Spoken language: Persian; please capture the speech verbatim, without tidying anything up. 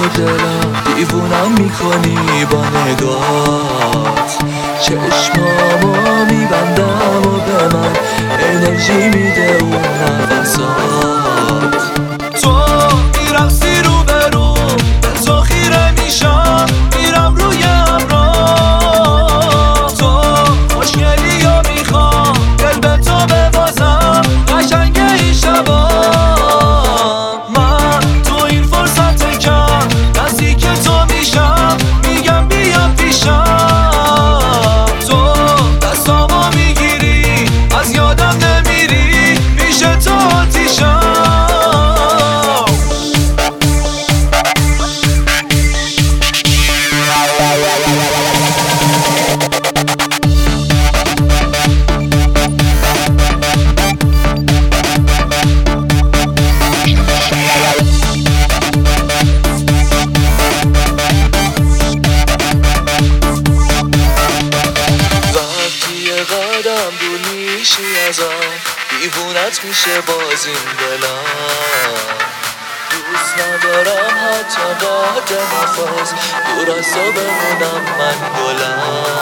دلم دیوونم میکنی با نگات، چشمامو میبندم و به من انرژی میده اون نفسات. تو میرقصی رو به رو به تو خیره میشم، میرم روی امراه. تو خوشگلی و میخوام دل به تو ببازم، قشنگ این شبا. من تو این فرصت کم نزدیک تو میشم، میگم بیا پیشم. تو دستامو میگیری از یادم نمیری، پیش تو آتیشم. قدم دور میشی ازم، دیوونت میشه باز این دلم. دوست ندارم حتی بعد نفس دور از تو بمونم من گلم.